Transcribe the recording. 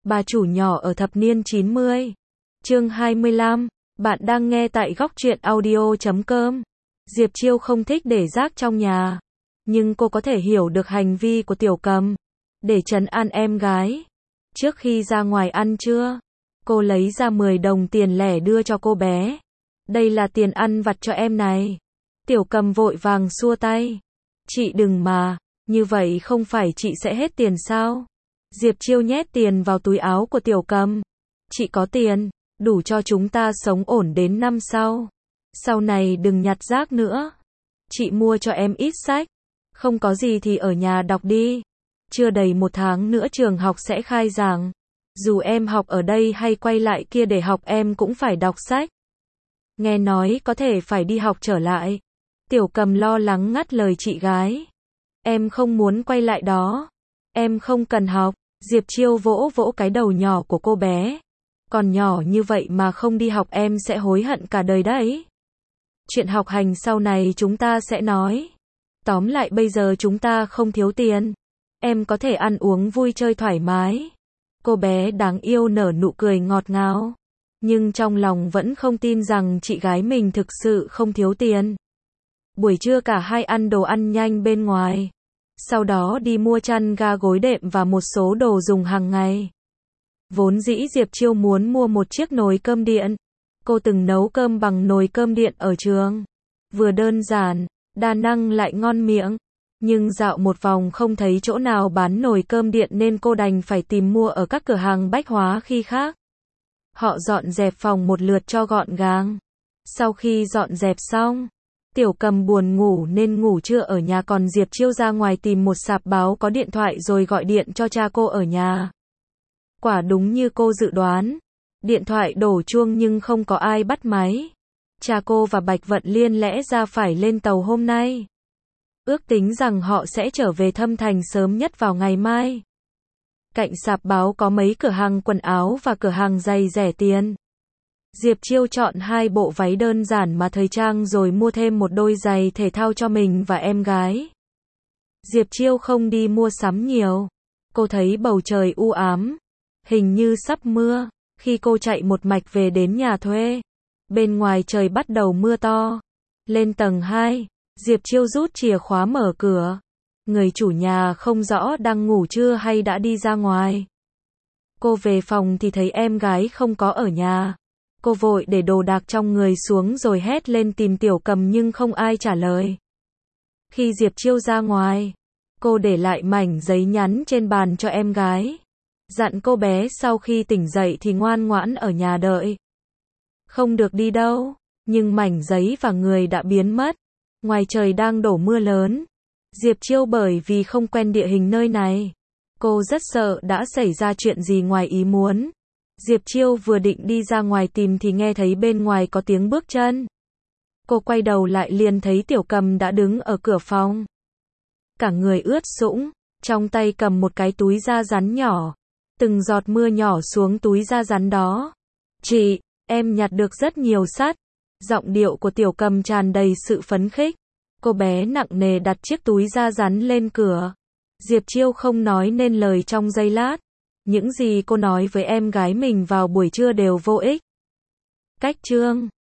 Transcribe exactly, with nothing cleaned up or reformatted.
Bà chủ nhỏ ở thập niên chín mươi. Chương hai mươi lăm. Bạn đang nghe tại góc truyện audio chấm com. Diệp Chiêu không thích để rác trong nhà, nhưng cô có thể hiểu được hành vi của Tiểu Cầm. Để trấn an em gái, trước khi ra ngoài ăn trưa, cô lấy ra mười đồng tiền lẻ đưa cho cô bé. Đây là tiền ăn vặt cho em này. Tiểu Cầm vội vàng xua tay. Chị đừng mà, như vậy không phải chị sẽ hết tiền sao? Diệp Chiêu nhét tiền vào túi áo của Tiểu Cầm. Chị có tiền, đủ cho chúng ta sống ổn đến năm sau. Sau này đừng nhặt rác nữa. Chị mua cho em ít sách. Không có gì thì ở nhà đọc đi. Chưa đầy một tháng nữa trường học sẽ khai giảng. Dù em học ở đây hay quay lại kia để học em cũng phải đọc sách. Nghe nói có thể phải đi học trở lại. Tiểu Cầm lo lắng ngắt lời chị gái. Em không muốn quay lại đó. Em không cần học. Diệp Chiêu vỗ vỗ cái đầu nhỏ của cô bé. Còn nhỏ như vậy mà không đi học em sẽ hối hận cả đời đấy. Chuyện học hành sau này chúng ta sẽ nói. Tóm lại bây giờ chúng ta không thiếu tiền. Em có thể ăn uống vui chơi thoải mái. Cô bé đáng yêu nở nụ cười ngọt ngào. Nhưng trong lòng vẫn không tin rằng chị gái mình thực sự không thiếu tiền. Buổi trưa cả hai ăn đồ ăn nhanh bên ngoài. Sau đó đi mua chăn ga gối đệm và một số đồ dùng hàng ngày. Vốn dĩ Diệp Chiêu muốn mua một chiếc nồi cơm điện. Cô từng nấu cơm bằng nồi cơm điện ở trường. Vừa đơn giản, đa năng lại ngon miệng. Nhưng dạo một vòng không thấy chỗ nào bán nồi cơm điện nên cô đành phải tìm mua ở các cửa hàng bách hóa khi khác. Họ dọn dẹp phòng một lượt cho gọn gàng. Sau khi dọn dẹp xong, Tiểu Cầm buồn ngủ nên ngủ trưa ở nhà, còn Diệp Chiêu ra ngoài tìm một sạp báo có điện thoại rồi gọi điện cho cha cô ở nhà. Quả đúng như cô dự đoán. Điện thoại đổ chuông nhưng không có ai bắt máy. Cha cô và Bạch Vận Liên lẽ ra phải lên tàu hôm nay. Ước tính rằng họ sẽ trở về Thâm Thành sớm nhất vào ngày mai. Cạnh sạp báo có mấy cửa hàng quần áo và cửa hàng giày rẻ tiền. Diệp Chiêu chọn hai bộ váy đơn giản mà thời trang rồi mua thêm một đôi giày thể thao cho mình và em gái. Diệp Chiêu không đi mua sắm nhiều. Cô thấy bầu trời u ám, hình như sắp mưa. Khi cô chạy một mạch về đến nhà thuê, bên ngoài trời bắt đầu mưa to. Lên tầng hai, Diệp Chiêu rút chìa khóa mở cửa. Người chủ nhà không rõ đang ngủ trưa hay đã đi ra ngoài. Cô về phòng thì thấy em gái không có ở nhà. Cô vội để đồ đạc trong người xuống rồi hét lên tìm Tiểu Cầm nhưng không ai trả lời. Khi Diệp Chiêu ra ngoài, cô để lại mảnh giấy nhắn trên bàn cho em gái. Dặn cô bé sau khi tỉnh dậy thì ngoan ngoãn ở nhà đợi. Không được đi đâu. Nhưng mảnh giấy và người đã biến mất. Ngoài trời đang đổ mưa lớn. Diệp Chiêu bởi vì không quen địa hình nơi này, cô rất sợ đã xảy ra chuyện gì ngoài ý muốn. Diệp Chiêu vừa định đi ra ngoài tìm thì nghe thấy bên ngoài có tiếng bước chân. Cô quay đầu lại liền thấy Tiểu Cầm đã đứng ở cửa phòng. Cả người ướt sũng, trong tay cầm một cái túi da rắn nhỏ. Từng giọt mưa nhỏ xuống túi da rắn đó. Chị, em nhặt được rất nhiều sắt. Giọng điệu của Tiểu Cầm tràn đầy sự phấn khích. Cô bé nặng nề đặt chiếc túi da rắn lên cửa. Diệp Chiêu không nói nên lời trong giây lát. Những gì cô nói với em gái mình vào buổi trưa đều vô ích. Cách chương